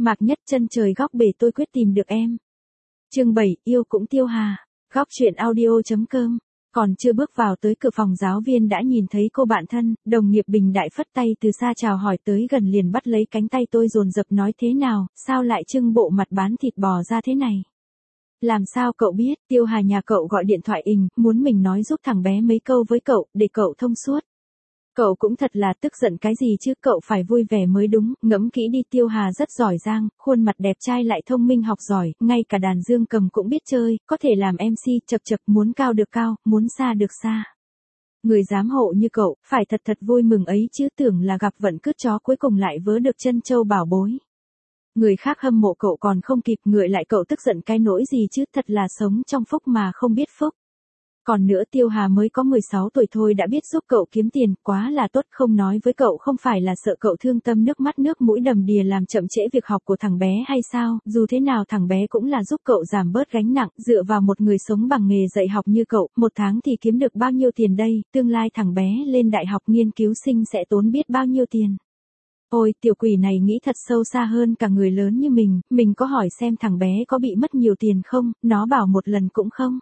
Mạc Nhất Chân trời góc bể tôi quyết tìm được em. Chương 7, yêu cũng Tiêu Hà. Góc truyện audio.com. Còn chưa bước vào tới cửa phòng giáo viên đã nhìn thấy cô bạn thân, đồng nghiệp bình đại phất tay từ xa chào hỏi tới gần liền bắt lấy cánh tay tôi dồn dập nói thế nào, sao lại trưng bộ mặt bán thịt bò ra thế này. Làm sao cậu biết, Tiêu Hà nhà cậu gọi điện thoại muốn mình nói giúp thằng bé mấy câu với cậu, để cậu thông suốt. Cậu cũng thật là tức giận cái gì chứ, cậu phải vui vẻ mới đúng, ngẫm kỹ đi, Tiêu Hà rất giỏi giang, khuôn mặt đẹp trai lại thông minh học giỏi, ngay cả đàn dương cầm cũng biết chơi, có thể làm MC, chập chập, muốn cao được cao, muốn xa được xa. Người giám hộ như cậu, phải thật thật vui mừng ấy chứ, tưởng là gặp vận cướp chó cuối cùng lại vớ được chân châu bảo bối. Người khác hâm mộ cậu còn không kịp ngợi lại cậu tức giận cái nỗi gì chứ, thật là sống trong phúc mà không biết phúc. Còn nữa, Tiêu Hà mới có 16 tuổi thôi đã biết giúp cậu kiếm tiền, quá là tốt, không nói với cậu không phải là sợ cậu thương tâm nước mắt nước mũi đầm đìa làm chậm trễ việc học của thằng bé hay sao, dù thế nào thằng bé cũng là giúp cậu giảm bớt gánh nặng, dựa vào một người sống bằng nghề dạy học như cậu, một tháng thì kiếm được bao nhiêu tiền đây, tương lai thằng bé lên đại học nghiên cứu sinh sẽ tốn biết bao nhiêu tiền. Ôi, tiểu quỷ này nghĩ thật sâu xa hơn cả người lớn như mình có hỏi xem thằng bé có bị mất nhiều tiền không, nó bảo một lần cũng không.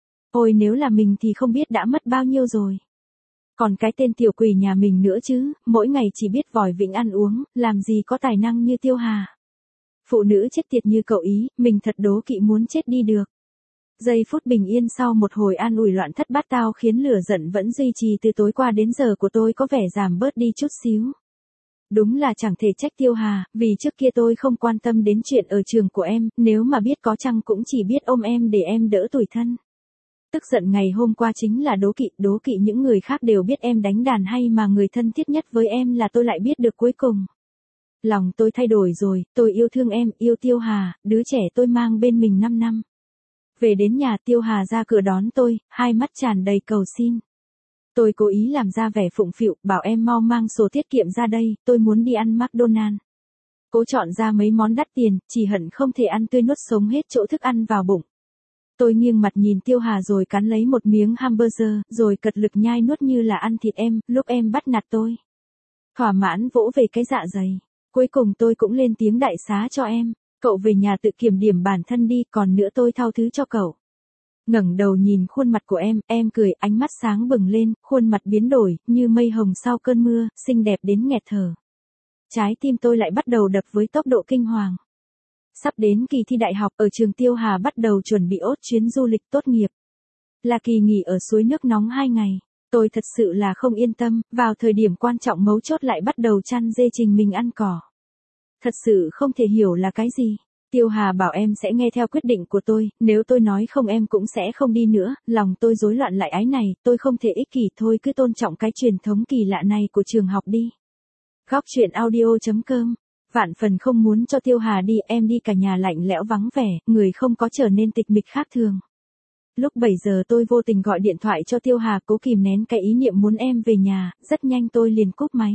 Ôi nếu là mình thì không biết đã mất bao nhiêu rồi. Còn cái tên tiểu quỷ nhà mình nữa chứ, mỗi ngày chỉ biết vòi vĩnh ăn uống, làm gì có tài năng như Tiêu Hà. Phụ nữ chết tiệt như cậu ý, mình thật đố kỵ muốn chết đi được. Giây phút bình yên sau một hồi an ủi loạn thất bát tao khiến lửa giận vẫn duy trì từ tối qua đến giờ của tôi có vẻ giảm bớt đi chút xíu. Đúng là chẳng thể trách Tiêu Hà, vì trước kia tôi không quan tâm đến chuyện ở trường của em, nếu mà biết có chăng cũng chỉ biết ôm em để em đỡ tủi thân. Tức giận ngày hôm qua chính là đố kỵ những người khác đều biết em đánh đàn hay mà người thân thiết nhất với em là tôi lại biết được cuối cùng. Lòng tôi thay đổi rồi, tôi yêu thương em, yêu Tiêu Hà, đứa trẻ tôi mang bên mình 5 năm. Về đến nhà, Tiêu Hà ra cửa đón tôi, hai mắt tràn đầy cầu xin. Tôi cố ý làm ra vẻ phụng phịu, bảo em mau mang sổ tiết kiệm ra đây, tôi muốn đi ăn McDonald's. Cố chọn ra mấy món đắt tiền, chỉ hận không thể ăn tươi nuốt sống hết chỗ thức ăn vào bụng. Tôi nghiêng mặt nhìn Tiêu Hà rồi cắn lấy một miếng hamburger, rồi cật lực nhai nuốt như là ăn thịt em, lúc em bắt nạt tôi. Thỏa mãn vỗ về cái dạ dày. Cuối cùng tôi cũng lên tiếng đại xá cho em. Cậu về nhà tự kiểm điểm bản thân đi, còn nữa tôi tha thứ cho cậu. Ngẩng đầu nhìn khuôn mặt của em cười, ánh mắt sáng bừng lên, khuôn mặt biến đổi, như mây hồng sau cơn mưa, xinh đẹp đến nghẹt thở. Trái tim tôi lại bắt đầu đập với tốc độ kinh hoàng. Sắp đến kỳ thi đại học, ở trường Tiêu Hà bắt đầu chuẩn bị ốt chuyến du lịch tốt nghiệp. Là kỳ nghỉ ở suối nước nóng 2 ngày. Tôi thật sự là không yên tâm, vào thời điểm quan trọng mấu chốt lại bắt đầu chăn dê trình mình ăn cỏ. Thật sự không thể hiểu là cái gì. Tiêu Hà bảo em sẽ nghe theo quyết định của tôi, nếu tôi nói không em cũng sẽ không đi nữa, lòng tôi rối loạn lại ái này, tôi không thể ích kỷ thôi, cứ tôn trọng cái truyền thống kỳ lạ này của trường học đi. Góc truyện audio.com. Vạn phần không muốn cho Tiêu Hà đi, em đi cả nhà lạnh lẽo vắng vẻ, người không có trở nên tịch mịch khác thường. Lúc 7 giờ tôi vô tình gọi điện thoại cho Tiêu Hà cố kìm nén cái ý niệm muốn em về nhà, rất nhanh tôi liền cúp máy.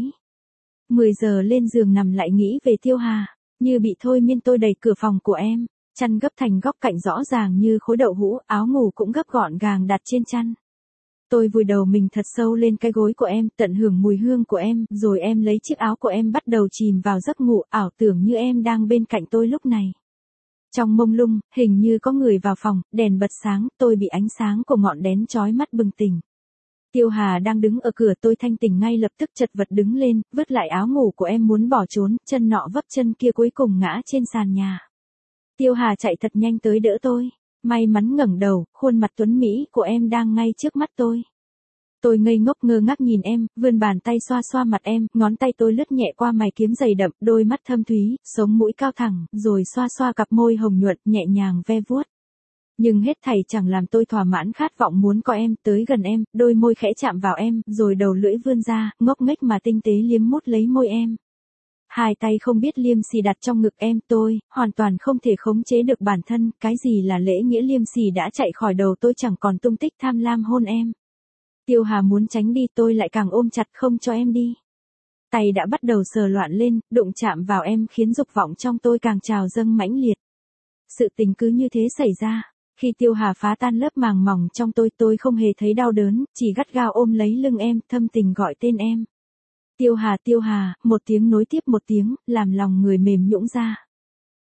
10 giờ lên giường nằm lại nghĩ về Tiêu Hà, như bị thôi miên tôi đẩy cửa phòng của em, chăn gấp thành góc cạnh rõ ràng như khối đậu hũ, áo ngủ cũng gấp gọn gàng đặt trên chăn. Tôi vùi đầu mình thật sâu lên cái gối của em, tận hưởng mùi hương của em, rồi em lấy chiếc áo của em bắt đầu chìm vào giấc ngủ, ảo tưởng như em đang bên cạnh tôi lúc này. Trong mông lung, hình như có người vào phòng, đèn bật sáng, tôi bị ánh sáng của ngọn đèn chói mắt bừng tỉnh. Tiêu Hà đang đứng ở cửa, tôi thanh tỉnh ngay lập tức chật vật đứng lên, vứt lại áo ngủ của em muốn bỏ trốn, chân nọ vấp chân kia cuối cùng ngã trên sàn nhà. Tiêu Hà chạy thật nhanh tới đỡ tôi. May mắn ngẩng đầu, khuôn mặt tuấn mỹ của em đang ngay trước mắt tôi. Tôi ngây ngốc ngơ ngác nhìn em, vươn bàn tay xoa xoa mặt em, ngón tay tôi lướt nhẹ qua mày kiếm dày đậm, đôi mắt thâm thúy, sống mũi cao thẳng, rồi xoa xoa cặp môi hồng nhuận, nhẹ nhàng ve vuốt. Nhưng hết thảy chẳng làm tôi thỏa mãn khát vọng muốn có em, tới gần em, đôi môi khẽ chạm vào em, rồi đầu lưỡi vươn ra, ngốc nghếch mà tinh tế liếm mút lấy môi em. Hai tay không biết liêm sỉ đặt trong ngực em, tôi hoàn toàn không thể khống chế được bản thân, cái gì là lễ nghĩa liêm sỉ đã chạy khỏi đầu tôi, chẳng còn tung tích tham lam hôn em. Tiêu Hà muốn tránh đi, tôi lại càng ôm chặt không cho em đi. Tay đã bắt đầu sờ loạn lên, đụng chạm vào em khiến dục vọng trong tôi càng trào dâng mãnh liệt. Sự tình cứ như thế xảy ra. Khi Tiêu Hà phá tan lớp màng mỏng trong tôi không hề thấy đau đớn, chỉ gắt gao ôm lấy lưng em, thâm tình gọi tên em. Tiêu Hà, một tiếng nối tiếp một tiếng, làm lòng người mềm nhũn ra.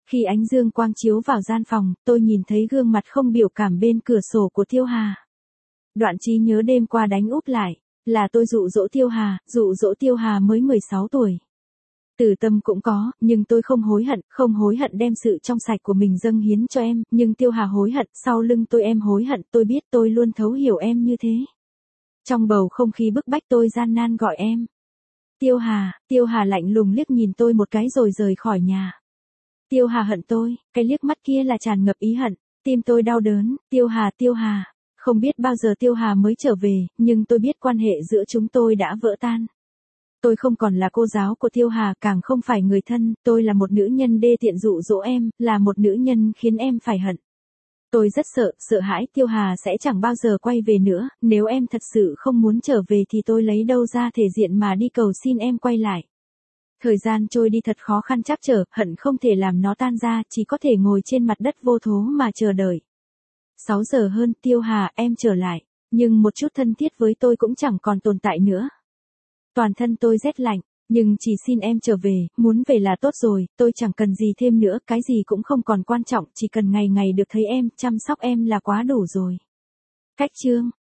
Khi ánh dương quang chiếu vào gian phòng, tôi nhìn thấy gương mặt không biểu cảm bên cửa sổ của Tiêu Hà. Đoạn trí nhớ đêm qua đánh úp lại, là tôi dụ dỗ Tiêu Hà mới 16 tuổi. Từ tâm cũng có, nhưng tôi không hối hận đem sự trong sạch của mình dâng hiến cho em, nhưng Tiêu Hà hối hận, sau lưng tôi em hối hận, tôi biết tôi luôn thấu hiểu em như thế. Trong bầu không khí bức bách tôi gian nan gọi em. Tiêu Hà lạnh lùng liếc nhìn tôi một cái rồi rời khỏi nhà. Tiêu Hà hận tôi, cái liếc mắt kia là tràn ngập ý hận, tim tôi đau đớn, Tiêu Hà. Không biết bao giờ Tiêu Hà mới trở về, nhưng tôi biết quan hệ giữa chúng tôi đã vỡ tan. Tôi không còn là cô giáo của Tiêu Hà, càng không phải người thân, tôi là một nữ nhân đê tiện dụ dỗ em, là một nữ nhân khiến em phải hận. Tôi rất sợ hãi Tiêu Hà sẽ chẳng bao giờ quay về nữa, nếu em thật sự không muốn trở về thì tôi lấy đâu ra thể diện mà đi cầu xin em quay lại. Thời gian trôi đi thật khó khăn trắc trở, hận không thể làm nó tan ra, chỉ có thể ngồi trên mặt đất vô thố mà chờ đợi. 6 giờ hơn, Tiêu Hà, em trở lại, nhưng một chút thân thiết với tôi cũng chẳng còn tồn tại nữa. Toàn thân tôi rét lạnh, nhưng chỉ xin em trở về, muốn về là tốt rồi, tôi chẳng cần gì thêm nữa, cái gì cũng không còn quan trọng, chỉ cần ngày ngày được thấy em, chăm sóc em là quá đủ rồi. Cách chương